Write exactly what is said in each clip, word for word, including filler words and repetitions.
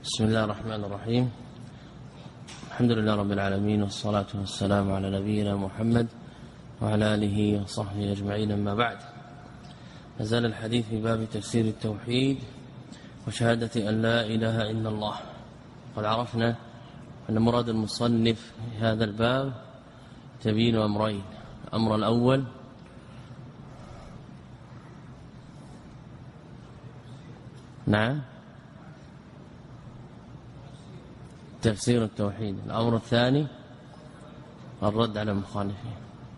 بسم الله الرحمن الرحيم. الحمد لله رب العالمين، والصلاة والسلام على نبينا محمد وعلى آله وصحبه أجمعين. أما بعد، نزال الحديث في باب تفسير التوحيد وشهادة أن لا إله إلا الله. قد عرفنا أن مراد المصنف في هذا الباب تبيين أمرين. الأمر الأول نعم تفسير التوحيد، الأمر الثاني الرد على المخالفين.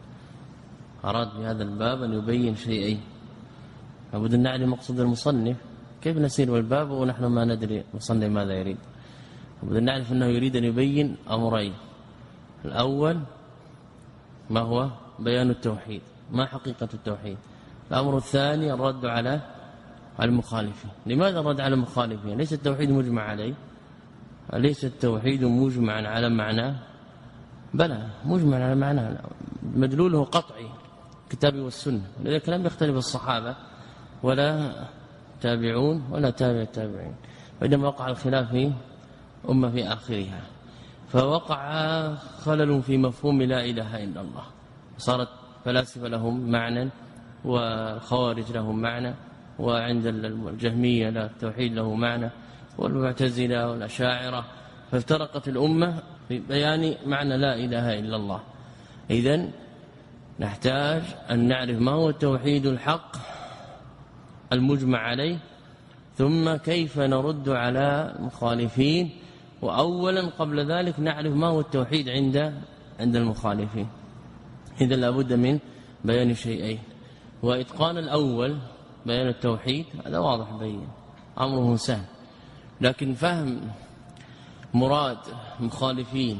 أراد بهذا الباب أن يبين شيئين، لابد أن نعلم مقصود المصنف. كيف نسير بالباب ونحن ما ندري المصنف ماذا يريد؟ لابد أن نعرف أنه يريد أن يبين أمرين. الأول ما هو بيان التوحيد، ما حقيقة التوحيد. الأمر الثاني الرد على المخالفين. لماذا الرد على المخالفين؟ ليس التوحيد مجمع عليه، أليس التوحيد مجمعا على معناه؟ بلى مجمع على معناه، مدلوله قطعي الكتاب والسنة. لذلك لم يختلف الصحابة ولا تابعون ولا تابع التابعين، وإنما وقع الخلاف في أمة في آخرها، فوقع خلل في مفهوم لا إله إلا الله. صارت فلاسفة لهم معنى والخوارج لهم معنى، وعند الجهمية لا التوحيد له معنى، والمعتزلة والأشاعرة، فافترقت الأمة في بيان معنى لا إله إلا الله. إذن نحتاج أن نعرف ما هو التوحيد الحق المجمع عليه، ثم كيف نرد على المخالفين، وأولا قبل ذلك نعرف ما هو التوحيد عند عند المخالفين. إذن لابد من بيان شيئين، وإتقان الأول بيان التوحيد هذا واضح بين أمره سهل، لكن فهم مراد مخالفين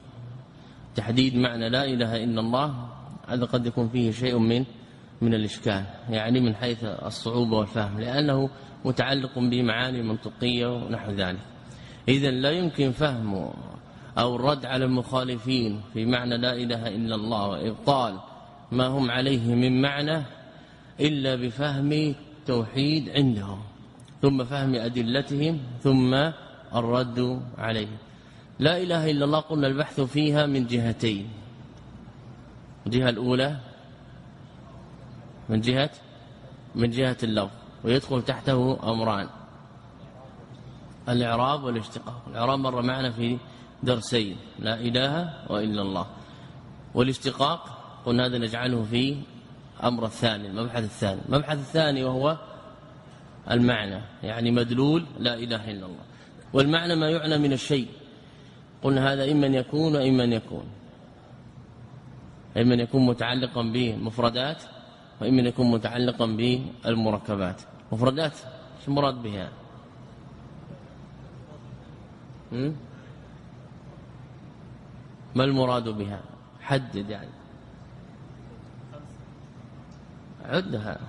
تحديد معنى لا إله إلا الله هذا قد يكون فيه شيء من من الإشكال، يعني من حيث الصعوبة والفهم، لأنه متعلق بمعاني منطقية ونحو ذلك. إذن لا يمكن فهم أو الرد على المخالفين في معنى لا إله إلا الله وإبطال ما هم عليه من معنى إلا بفهم توحيد عندهم، ثم فهم أدلتهم، ثم الرد عليه. لا إله إلا الله قلنا البحث فيها من جهتين. الجهة الأولى من جهة من جهة اللفظ، ويدخل تحته أمران: الإعراب والاشتقاق. الإعراب مر معنا في درسين، لا إله وإلا الله، والاشتقاق قلنا هذا نجعله في أمر الثاني، المبحث الثاني. المبحث الثاني وهو المعنى، يعني مدلول لا إله إلا الله. والمعنى ما يعنى من الشيء، قلنا هذا إما يكون وإما يكون، إما يكون متعلقا بالمفردات وإما يكون متعلقا بالمركبات. مفردات شو مراد بها؟ ما المراد بها؟ حدد يعني، عدها.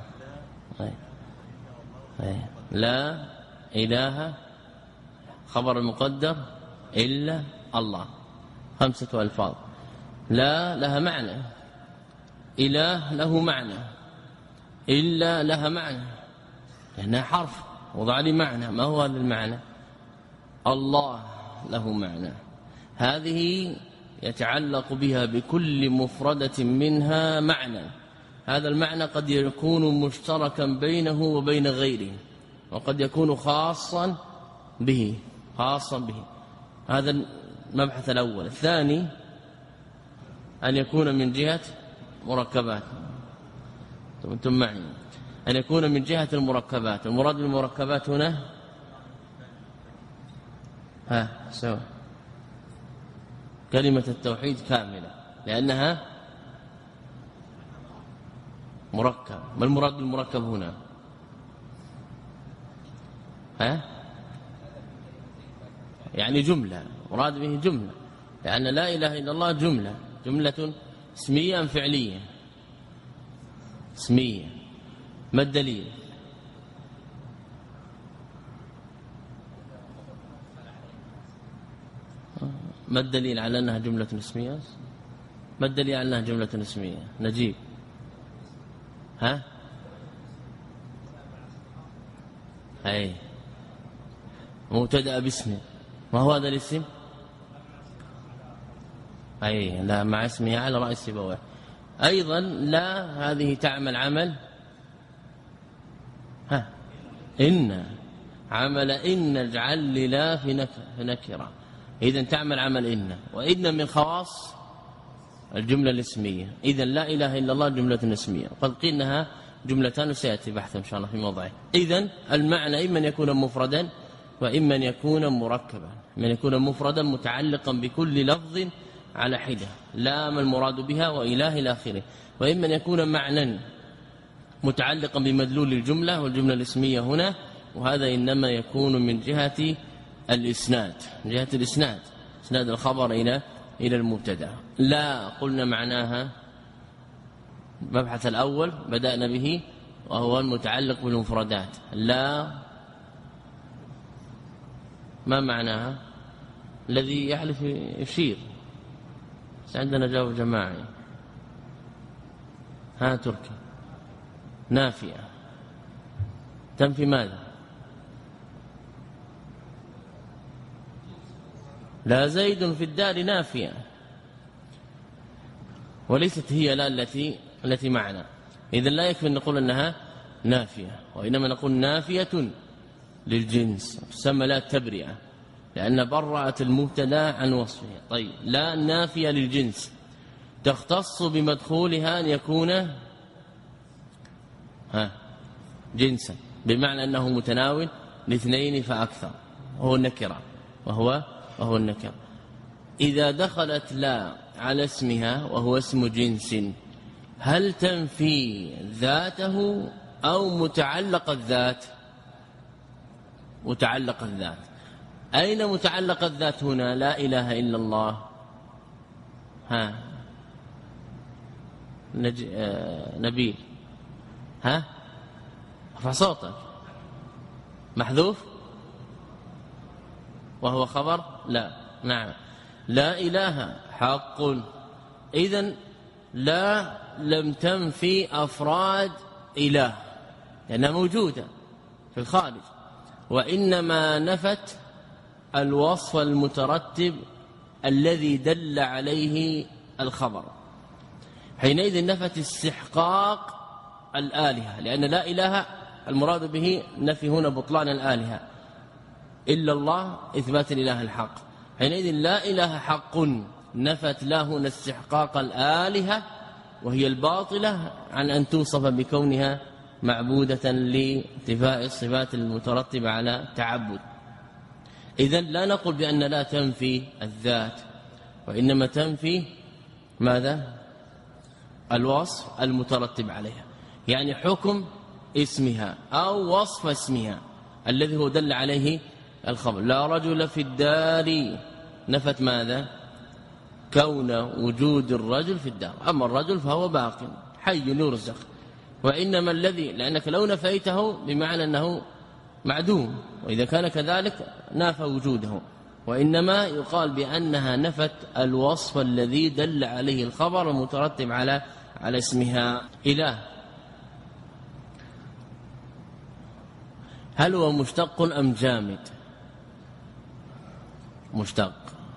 لا إله خبر المقدر إلا الله، خمسة ألفاظ. لا لها معنى، إله له معنى، إلا لها معنى لأنها حرف وضع لي معنى. ما هو هذا المعنى؟ الله له معنى، هذه يتعلق بها بكل مفردة منها معنى. هذا المعنى قد يكون مشتركا بينه وبين غيره، وقد يكون خاصا به خاصا به. هذا المبحث الأول. الثاني أن يكون من جهة مركبات. أنتم معي؟ أن يكون من جهة المركبات. المراد بالمركبات هنا ها سوا كلمة التوحيد كاملة، لأنها مركب. ما المراد بالمركب هنا؟ ها يعني جملة، مراد به جملة، لأن لا إله إلا الله جملة، جملة اسمية أم فعلية؟ اسمية. ما الدليل؟ ما الدليل على أنها جملة اسمية؟ ما الدليل على أنها جملة اسمية؟ نجيب. ها أي مبتدأ باسمه. ما هو هذا الاسم؟ أي لا مع اسمه على رأس سيبويه. أيضا لا هذه تعمل عمل ها إن عمل إن اجعل لا في نكرة. إذن تعمل عمل إن، وإن من خواص الجملة الاسمية. إذن لا إله إلا الله جملة اسمية، وقد قيل إنها جملتان وسيأتي بحث إن شاء الله في موضعه. إذن المعنى إما أن يكون مفردا وإما أن يكون مركبا. من يكون مفردا متعلقا بكل لفظ على حدة لا ما المراد بها وإله إلى آخره، وإما أن يكون معنى متعلقا بمدلول الجملة والجملة الاسمية هنا، وهذا إنما يكون من جهة الإسناد، من جهة الإسناد، إسناد الخبر إلى إلى المبتدا. لا قلنا معناها المبحث الأول بدأنا به وهو المتعلق بالمفردات. لا ما معناها؟ الذي يحلف يشير. عندنا جواب جماعي. ها تركي نافية تنفي ماذا؟ لا زيد في الدار نافية، وليست هي لا التي التي معنا. إذن لا يكفي أن نقول أنها نافية، وإنما نقول نافية للجنس، تسمى لا التبرئة لأن برأت المبتدا عن وصفه. طيب لا نافية للجنس تختص بمدخولها أن يكون ها جنسا، بمعنى أنه متناول لاثنين فأكثر، وهو النكرة وهو وهو النكرة. إذا دخلت لا على اسمها وهو اسم جنس هل تنفي ذاته أو متعلق الذات؟ متعلق الذات. أين متعلق الذات هنا؟ لا إله إلا الله. ها نج... آه... نبيل ها ارفع صوتك. محذوف وهو خبر لا. نعم لا إله حق. إذن لا لم تنفي أفراد إله لأنها موجودة في الخارج، وإنما نفت الوصف المترتب الذي دل عليه الخبر. حينئذ نفت استحقاق الآلهة، لأن لا إله المراد به نفي هنا بطلان الآلهة، إلا الله إثبات الإله الحق. حينئذ لا إله حق نفت لا هنا استحقاق الآلهة وهي الباطلة عن أن توصف بكونها معبودة لانتفاء الصفات المترتبة على تعبد. إذن لا نقول بأن لا تنفي الذات، وإنما تنفي ماذا؟ الوصف المترتب عليها، يعني حكم اسمها أو وصف اسمها الذي هو دل عليه الخبر. لا رجل في الدار نفت ماذا؟ كون وجود الرجل في الدار، أما الرجل فهو باق حي يرزق. وإنما الذي لأنك لو نفيته بمعنى أنه معدوم، وإذا كان كذلك نافى وجوده، وإنما يقال بأنها نفت الوصف الذي دل عليه الخبر المترتب على على اسمها. إله هل هو مشتق أم جامد؟ مشتق.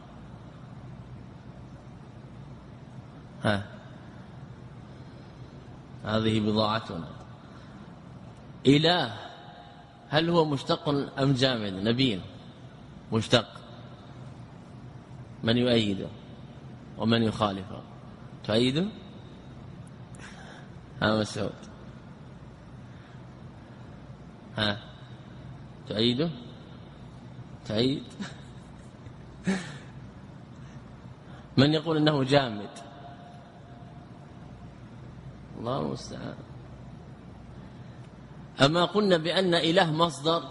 ها هذه بضاعتنا. إله هل هو مشتق أم جامد؟ نبيل مشتق. من يؤيده ومن يخالفه؟ تؤيده؟ ها مسعود ها تؤيده؟ تؤيد؟ من يقول انه جامد؟ الله المستعان. اما قلنا بان اله مصدر،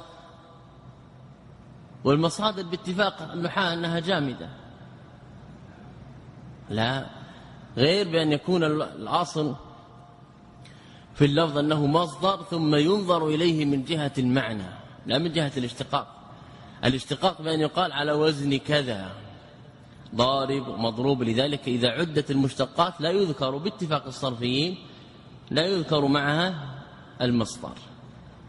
والمصادر باتفاق النحاة انها جامده، لا غير بان يكون الاصل في اللفظ انه مصدر ثم ينظر اليه من جهه المعنى لا من جهه الاشتقاق. الاشتقاق بان يقال على وزن كذا، ضارب ومضروب. لذلك اذا عدت المشتقات لا يذكر باتفاق الصرفيين لا يذكر معها المصدر،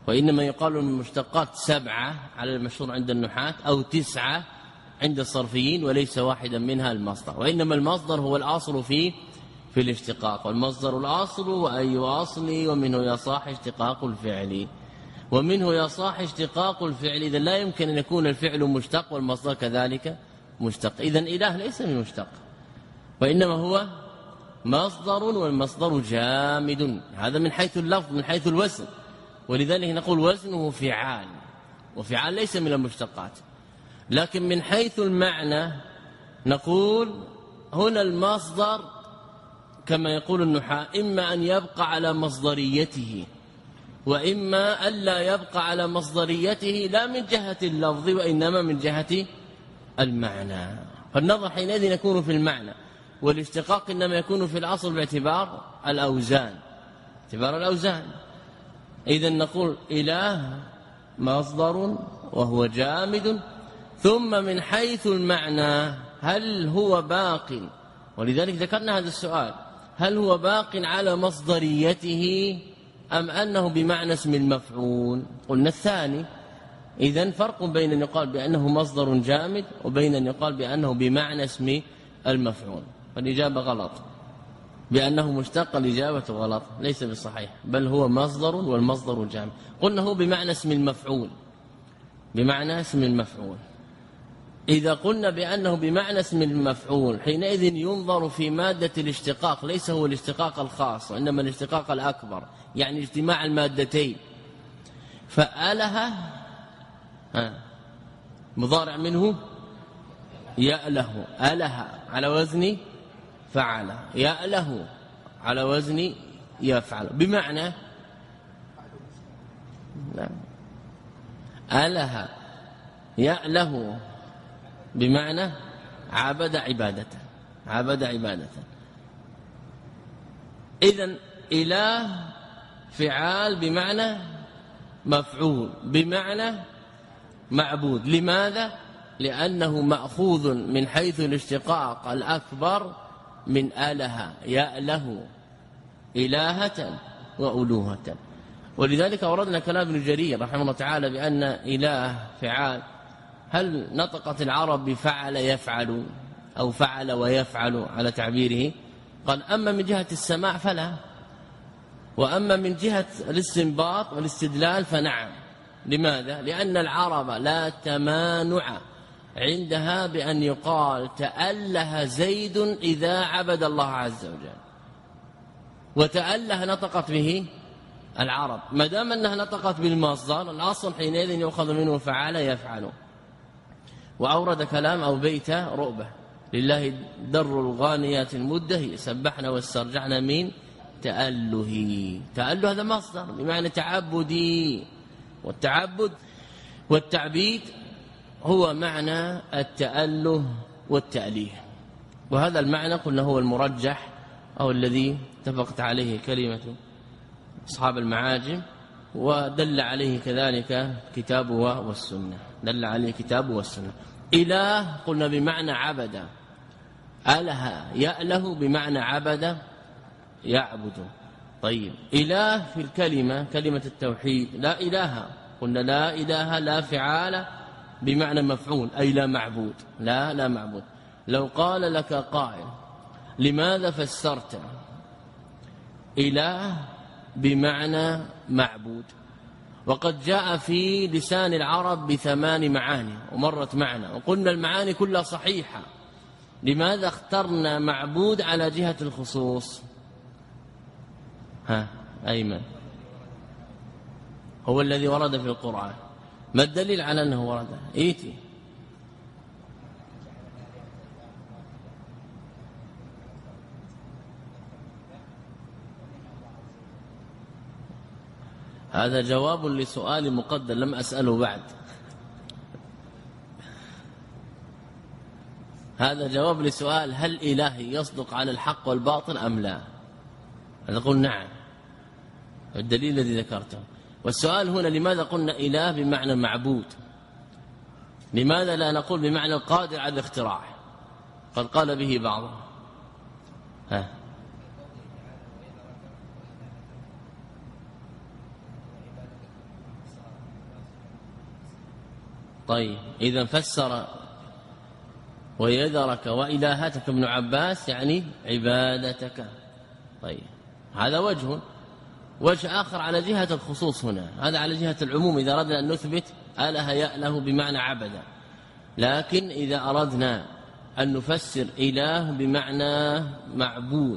وإنما يقال من المشتقات سبعة على المشهور عند النحاة أو تسعة عند الصرفيين، وليس واحدا منها المصدر، وإنما المصدر هو الأصل في في الاشتقاق، والمصدر الأصل وأي أصل ومنه يصح اشتقاق الفعل، ومنه يصح اشتقاق الفعل. إذن لا يمكن أن يكون الفعل مشتق والمصدر كذلك مشتق. إذن إله ليس بمشتق، وإنما هو مصدر، والمصدر جامد. هذا من حيث اللفظ، من حيث الوزن، ولذلك نقول وزنه فعال، وفعال ليس من المشتقات. لكن من حيث المعنى نقول هنا المصدر كما يقول النحاة إما أن يبقى على مصدريته، وإما ألا يبقى على مصدريته، لا من جهة اللفظ وإنما من جهة المعنى. فالنظر حينئذ يكون في المعنى، والاشتقاق إنما يكون في الأصل باعتبار الأوزان، باعتبار الأوزان. إذن نقول إله مصدر وهو جامد، ثم من حيث المعنى هل هو باق، ولذلك ذكرنا هذا السؤال، هل هو باق على مصدريته أم أنه بمعنى اسم المفعول؟ قلنا الثاني. إذن فرق بين أن يقال بأنه مصدر جامد وبين أن يقال بأنه بمعنى اسم المفعول. فالإجابة غلط، بأنه مشتق الإجابة غلط، ليس بالصحيح، بل هو مصدر والمصدر جامد. قلنا هو بمعنى اسم المفعول، بمعنى اسم المفعول. إذا قلنا بأنه بمعنى اسم المفعول حينئذ ينظر في مادة الاشتقاق، ليس هو الاشتقاق الخاص وإنما الاشتقاق الأكبر، يعني اجتماع المادتين. فآله مضارع منه يأله، آله على وزن فعل، يأله على وزن يفعل، بمعنى لا آله يأله بمعنى عبد عبادة، عبد عبادة. إذن إله فعال بمعنى مفعول بمعنى معبود. لماذا؟ لأنه مأخوذ من حيث الاشتقاق الأكبر من آله، يأله إلهة وألوهة. ولذلك أوردنا كلام ابن جرير رحمه الله تعالى بأن إله فعال. هل نطقت العرب بفعل يفعل أو فعل ويفعل على تعبيره؟ قال أما من جهة السماع فلا، وأما من جهة الاستنباط والاستدلال فنعم. لماذا؟ لأن العرب لا تمانع عندها بأن يقال تأله زيد إذا عبد الله عز وجل، وتأله نطقت به العرب، ما دام أنها نطقت بالمصدر الأصل حينئذ يؤخذ منه فعل يفعل. وأورد كلام أو بيت رؤبة لله در الغانيات المده سبحنا واسترجعنا من تأله. تأله هذا مصدر بمعنى تعبدي، والتعبد والتعبيد هو معنى التأله والتأليه، وهذا المعنى قلنا هو المرجح أو الذي اتفقت عليه كلمة أصحاب المعاجم، ودل عليه كذلك كتاب والسنة، دل عليه كتاب والسنة. إله قلنا بمعنى عبد، أله يأله بمعنى عبد يعبد. طيب إله في الكلمة كلمة التوحيد لا إله، قلنا لا إله لا فعال بمعنى مفعول أي لا معبود، لا لا معبود. لو قال لك قائل لماذا فسرت إله بمعنى معبود وقد جاء في لسان العرب بثمان معاني ومرت معنا وقلنا المعاني كلها صحيحة، لماذا اخترنا معبود على جهة الخصوص؟ ها أيمن، هو الذي ورد في القرآن. ما الدليل على أنه ورد؟ إيتي هذا جواب لسؤال مقدر لم أسأله بعد. هذا جواب لسؤال هل إلهي يصدق على الحق والباطل أم لا؟ نقول نعم، الدليل الذي ذكرته. والسؤال هنا لماذا قلنا إله بمعنى معبود؟ لماذا لا نقول بمعنى القادر على الاختراع؟ قد قال به بعضهم. ها طيب إذا فسر ويذرك وإلهتك ابن عباس يعني عبادتك. طيب هذا وجه. وجه آخر على جهة الخصوص هنا، هذا على جهة العموم إذا أردنا أن نثبت أله يأله بمعنى عبد. لكن إذا أردنا أن نفسر إله بمعنى معبود،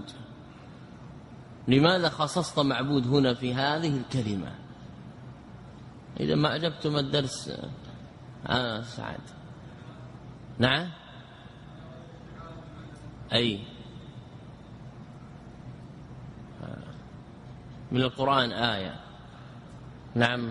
لماذا خصصت معبود هنا في هذه الكلمة؟ إذا ما أجبتم الدرس آه سعد. نعم أي من القرآن آية. نعم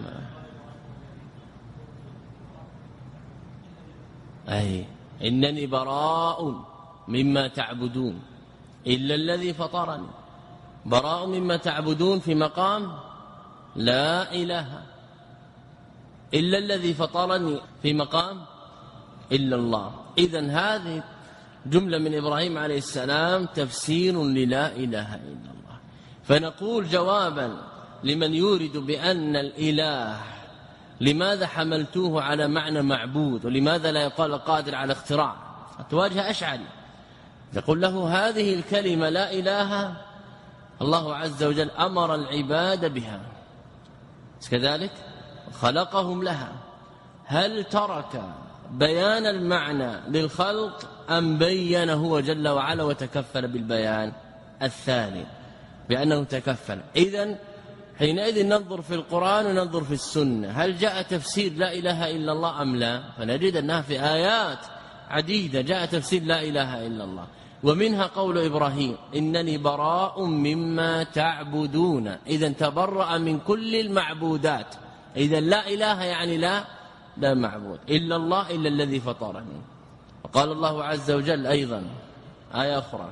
أي إنني براء مما تعبدون إلا الذي فطرني. براء مما تعبدون في مقام لا إله إلا الذي فطرني في مقام إلا الله. إذن هذه جملة من إبراهيم عليه السلام تفسير للا إله إلا الله. فنقول جوابا لمن يورد بأن الإله لماذا حملتوه على معنى معبود ولماذا لا يقال القادر على اختراع؟ تواجه أشعري يقول له هذه الكلمة لا إله الله عز وجل أمر العباد بها كذلك خلقهم لها. هل ترك بيان المعنى للخلق أم بين هو جل وعلا وتكفل بالبيان؟ الثاني بأنه تكفل. إذن حينئذ ننظر في القرآن وننظر في السنة هل جاء تفسير لا إله إلا الله أم لا؟ فنجد أنها في آيات عديدة جاء تفسير لا إله إلا الله، ومنها قول إبراهيم إنني براء مما تعبدون. إذن تبرأ من كل المعبودات. إذن لا إله يعني لا لا معبود إلا الله إلا الذي فطرني. وقال الله عز وجل أيضا آية أخرى.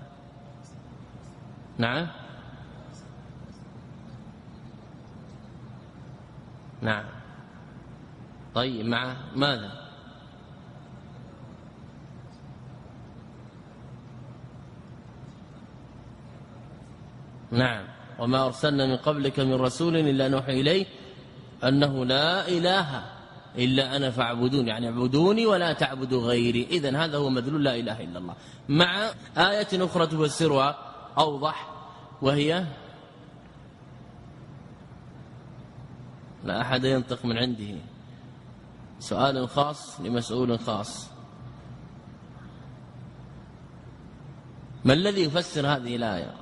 نعم نعم طيب مع ماذا؟ نعم وما أرسلنا من قبلك من رسول إلا نوحي إليه أنه لا إله إلا أنا فاعبدون، يعني اعبدوني ولا تعبدوا غيري. إذن هذا هو مدلول لا إله إلا الله. مع آية أخرى تفسرها أوضح وهي لا أحد ينطق من عنده، سؤال خاص لمسؤول خاص. ما الذي يفسر هذه الآية؟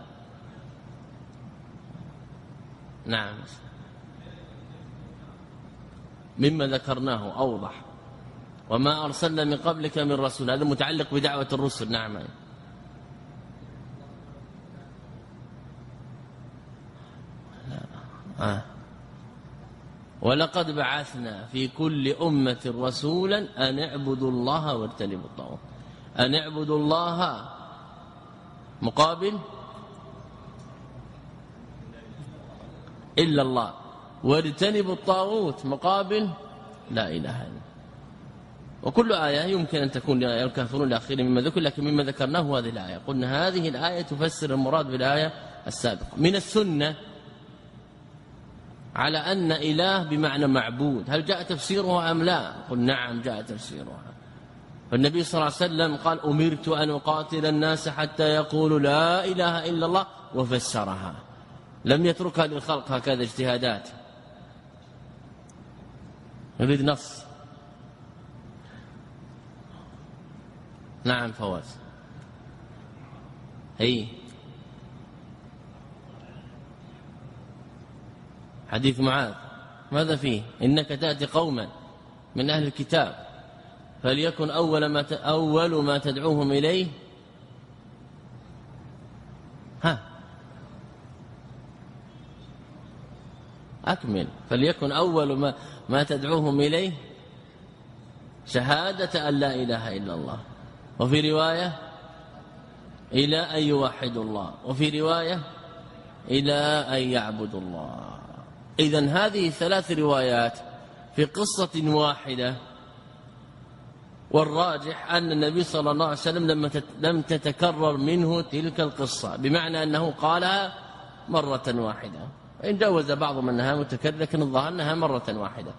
نعم مما ذكرناه أوضح. وما أرسلنا من قبلك من رسول، هذا متعلق بدعوة الرسل. نعم آه. ولقد بعثنا في كل أمة رسولا أن اعبدوا الله واجتنبوا الطاغوت. أن اعبدوا الله مقابل إلا الله، واجتنبوا الطاغوت مقابل لا إله إلا الله. وكل آية يمكن أن تكون الكافرون الأخير مما ذكر، لكن مما ذكرناه هذه الآية. قلنا هذه الآية تفسر المراد بالآية السابقة. من السنة على أن إله بمعنى معبود، هل جاء تفسيرها أم لا؟ قل نعم جاء تفسيرها. فالنبي صلى الله عليه وسلم قال أمرت أن أقاتل الناس حتى يقولوا لا إله إلا الله، وفسرها، لم يتركها للخلق هكذا اجتهادات، يريد نص. نعم فواز. أي حديث معاذ ماذا فيه؟ إنك تأتي قوما من أهل الكتاب فليكن أول ما أول ما تدعوهم إليه ها أكمل فليكن أول ما ما تدعوهم إليه شهادة أن لا إله إلا الله، وفي رواية إلى أن يوحدوا الله، وفي رواية إلى أن يعبدوا الله. إذن هذه ثلاث روايات في قصة واحدة، والراجح أن النبي صلى الله عليه وسلم لم تتكرر منه تلك القصة، بمعنى أنه قالها مرة واحدة. إن جوز بعض من أنها متكرر، لكن الظاهر أنها مرة واحدة.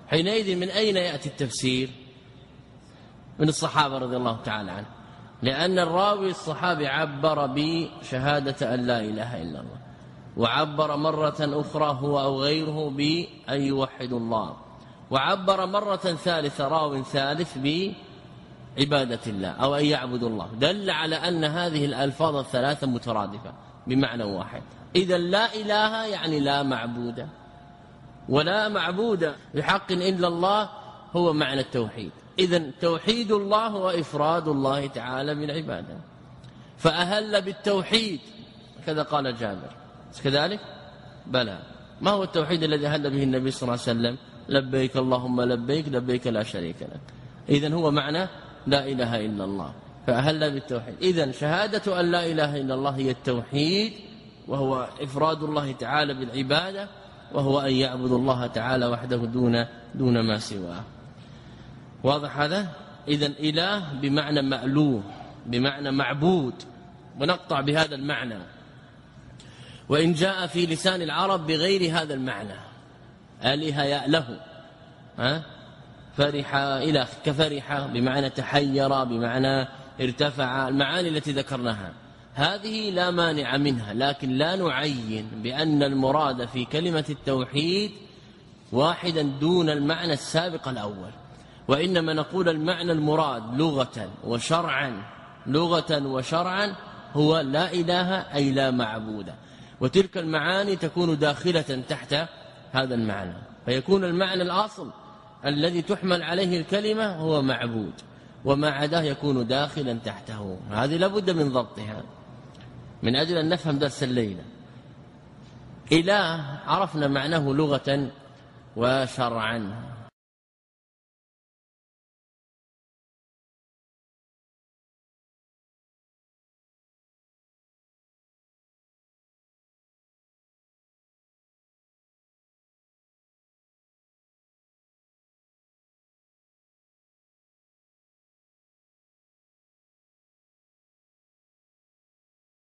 حينئذ من أين يأتي التفسير؟ من الصحابة رضي الله تعالى عنهم، لأن الراوي الصحابي عبر بشهادة أن لا إله إلا الله، وعبر مرة أخرى هو أو غيره بأن يوحد الله، وعبر مرة ثالثة راو ثالث بعبادة الله أو أن يعبد الله، دل على أن هذه الألفاظ الثلاثة مترادفة بمعنى واحد. إذا لا إله يعني لا معبود، ولا معبود بحق إلا الله هو معنى التوحيد. إذن توحيد الله هو إفراد الله تعالى بالعبادة، فأهل بالتوحيد كذا قال جابر، كذلك بلى. ما هو التوحيد الذي أهل به النبي صلى الله عليه وسلم؟ لبيك اللهم لبيك لبيك لا شريك لك. إذن هو معنى لا إله إلا الله، فأهل بالتوحيد. إذن شهادة أن لا إله إلا الله هي التوحيد، وهو إفراد الله تعالى بالعبادة، وهو أن يعبد الله تعالى وحده دون دون ما سواه. واضح هذا؟ إذن إله بمعنى مألوه، بمعنى معبود، ونقطع بهذا المعنى. وإن جاء في لسان العرب بغير هذا المعنى، آلهة يأله، ها فرح إلى كفرح بمعنى تحير، بمعنى ارتفع، المعاني التي ذكرناها هذه لا مانع منها، لكن لا نعين بأن المراد في كلمة التوحيد واحدا دون المعنى السابق الأول، وإنما نقول المعنى المراد لغة وشرعا، لغة وشرعا هو لا إله أي لا معبود، وتلك المعاني تكون داخلة تحت هذا المعنى، فيكون المعنى الأصل الذي تحمل عليه الكلمة هو معبود، وما عداه يكون داخلا تحته. هذه لابد من ضبطها من أجل أن نفهم درس الليلة. إله عرفنا معناه لغة وشرعا،